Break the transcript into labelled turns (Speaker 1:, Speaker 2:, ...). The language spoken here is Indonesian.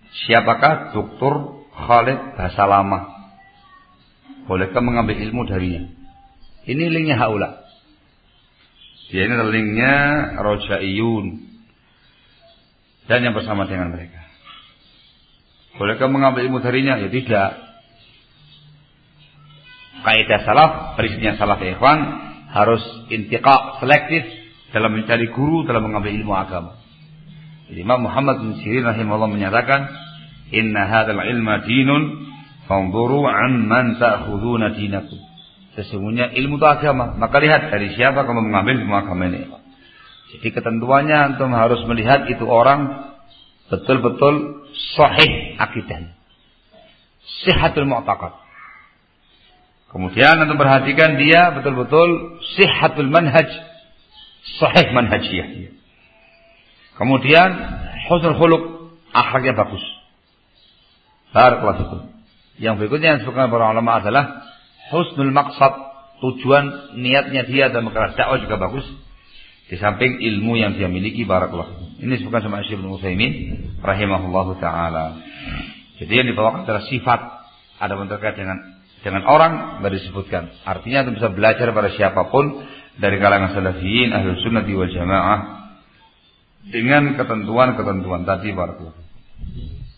Speaker 1: siapakah Dr. Khalid Basalamah? Bolehkah mengambil ilmu darinya? Ini linknya haula. Dia ini linknya Rojaiyun dan yang bersama dengan mereka. Bolehkah mengambil ilmu darinya? Ya tidak. Kaidah salaf, prinsipnya salaf ikhwan, harus intiqa, selektif dalam mencari guru, dalam mengambil ilmu agama. Imam Muhammad bin Sirin rahimahullah menyatakan, "Inna hadzal ilma dinun, fanzuru amman ta'khuduna dinakum." Sesungguhnya ilmu itu agama, maka lihat dari siapa kamu mengambil ilmu agama ini. Jadi ketentuannya antum harus melihat itu orang betul-betul sahih akidahnya, sihhatul mu'taqad. Kemudian antum perhatikan dia betul-betul sihhatul manhaj, sahih manhajiyah dia. Kemudian husnul khuluq, akhlaknya bagus. Barakallahu fikum. Yang berikutnya yang disebutkan para ulama adalah husnul maqsad, tujuan niatnya dia dalam berkeras dakwah juga bagus. Di samping ilmu yang dia miliki, barakallahu fikum. Ini disebutkan sama Syekh Ibnu Utsaimin rahimahullahu taala. Jadi yang dibawakan adalah sifat, ada yang terkait dengan orang enggak disebutkan. Artinya itu bisa belajar pada siapapun dari kalangan salafiyin, ahlus sunnah wal jamaah dengan ketentuan-ketentuan tadi, barakallahu fikum.